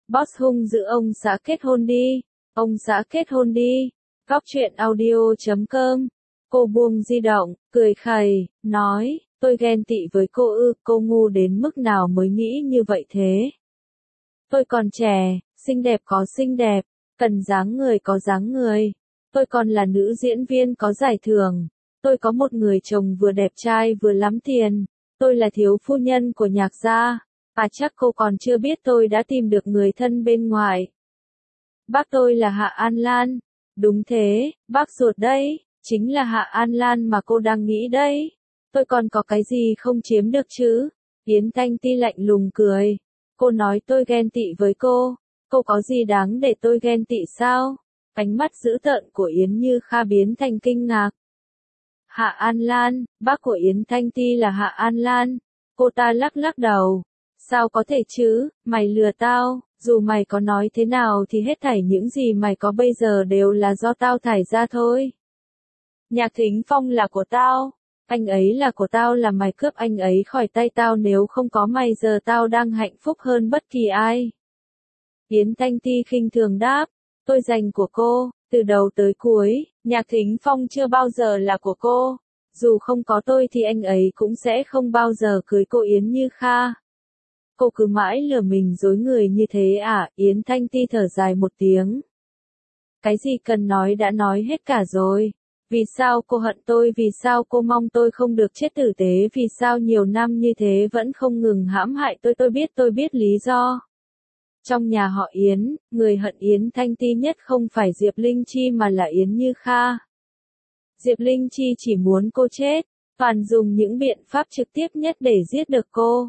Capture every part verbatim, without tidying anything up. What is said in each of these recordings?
Boss hung dữ ông xã kết hôn đi, ông xã kết hôn đi. Góc truyện audio chấm com. Cô buông di động, cười khẩy, nói, tôi ghen tị với cô ư, cô ngu đến mức nào mới nghĩ như vậy thế? Tôi còn trẻ, xinh đẹp có xinh đẹp, cần dáng người có dáng người. Tôi còn là nữ diễn viên có giải thưởng. Tôi có một người chồng vừa đẹp trai vừa lắm tiền. Tôi là thiếu phu nhân của Nhạc gia. À chắc cô còn chưa biết tôi đã tìm được người thân bên ngoài. Bác tôi là Hạ An Lan. Đúng thế, bác ruột đấy, chính là Hạ An Lan mà cô đang nghĩ đấy. Tôi còn có cái gì không chiếm được chứ? Yến Thanh Ti lạnh lùng cười. Cô nói tôi ghen tị với cô. Cô có gì đáng để tôi ghen tị sao? Ánh mắt dữ tợn của Yến Như Kha biến thành kinh ngạc. Hạ An Lan, bác của Yến Thanh Ti là Hạ An Lan. Cô ta lắc lắc đầu. Sao có thể chứ, mày lừa tao, dù mày có nói thế nào thì hết thảy những gì mày có bây giờ đều là do tao thải ra thôi. Nhạc Thính Phong là của tao, anh ấy là của tao, là mày cướp anh ấy khỏi tay tao, nếu không có mày giờ tao đang hạnh phúc hơn bất kỳ ai. Yến Thanh Ti khinh thường đáp, tôi dành của cô, từ đầu tới cuối, Nhạc Thính Phong chưa bao giờ là của cô, dù không có tôi thì anh ấy cũng sẽ không bao giờ cưới cô Yến Như Kha. Cô cứ mãi lừa mình dối người như thế à? Yến Thanh Ti thở dài một tiếng. Cái gì cần nói đã nói hết cả rồi. Vì sao cô hận tôi? Vì sao cô mong tôi không được chết tử tế? Vì sao nhiều năm như thế vẫn không ngừng hãm hại tôi? Tôi biết, tôi biết lý do. Trong nhà họ Yến, người hận Yến Thanh Ti nhất không phải Diệp Linh Chi mà là Yến Như Kha. Diệp Linh Chi chỉ muốn cô chết, toàn dùng những biện pháp trực tiếp nhất để giết được cô.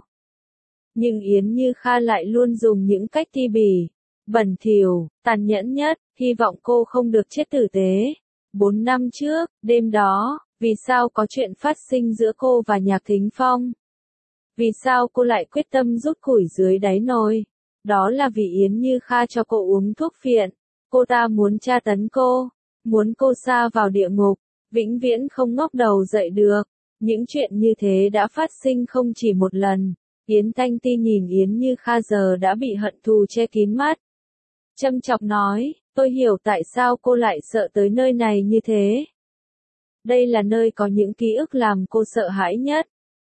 Nhưng Yến Như Kha lại luôn dùng những cách ti bỉ, bẩn thỉu, tàn nhẫn nhất, hy vọng cô không được chết tử tế. Bốn năm trước, đêm đó, vì sao có chuyện phát sinh giữa cô và Nhạc Thính Phong? Vì sao cô lại quyết tâm rút củi dưới đáy nồi? Đó là vì Yến Như Kha cho cô uống thuốc phiện. Cô ta muốn tra tấn cô, muốn cô sa vào địa ngục, vĩnh viễn không ngóc đầu dậy được. Những chuyện như thế đã phát sinh không chỉ một lần. Yến Thanh Ti nhìn Yến Như Kha giờ đã bị hận thù che kín mắt. Châm chọc nói, tôi hiểu tại sao cô lại sợ tới nơi này như thế. Đây là nơi có những ký ức làm cô sợ hãi nhất.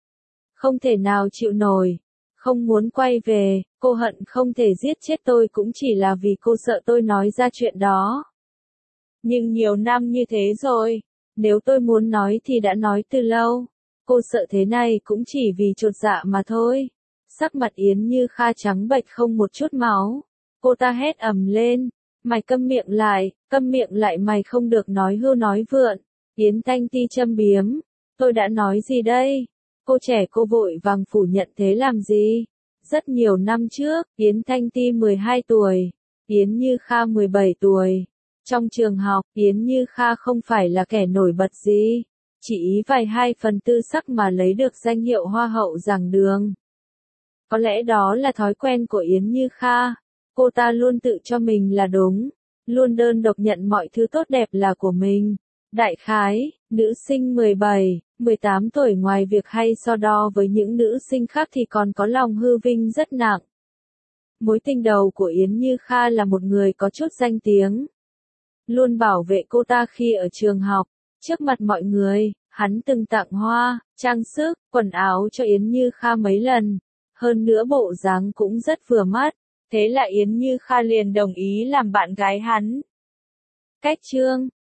Không thể nào chịu nổi, không muốn quay về, cô hận không thể giết chết tôi cũng chỉ là vì cô sợ tôi nói ra chuyện đó. Nhưng nhiều năm như thế rồi, nếu tôi muốn nói thì đã nói từ lâu. Cô sợ thế này cũng chỉ vì chột dạ mà thôi. Sắc mặt Yến Như Kha trắng bệch không một chút máu. Cô ta hét ầm lên. Mày câm miệng lại, câm miệng lại, mày không được nói hưu nói vượn. Yến Thanh Ti châm biếm. Tôi đã nói gì đây? Cô trẻ cô vội vàng phủ nhận thế làm gì? Rất nhiều năm trước, Yến Thanh Ti mười hai tuổi. Yến Như Kha mười bảy tuổi. Trong trường học, Yến Như Kha không phải là kẻ nổi bật gì. Chỉ ý vài hai phần tư sắc mà lấy được danh hiệu Hoa hậu giảng đường. Có lẽ đó là thói quen của Yến Như Kha. Cô ta luôn tự cho mình là đúng, luôn đơn độc nhận mọi thứ tốt đẹp là của mình. Đại khái, nữ sinh mười bảy, mười tám tuổi ngoài việc hay so đo với những nữ sinh khác thì còn có lòng hư vinh rất nặng. Mối tình đầu của Yến Như Kha là một người có chút danh tiếng. Luôn bảo vệ cô ta khi ở trường học. Trước mặt mọi người, hắn từng tặng hoa, trang sức, quần áo cho Yến Như Kha mấy lần. Hơn nữa bộ dáng cũng rất vừa mắt. Thế là Yến Như Kha liền đồng ý làm bạn gái hắn. Cách chương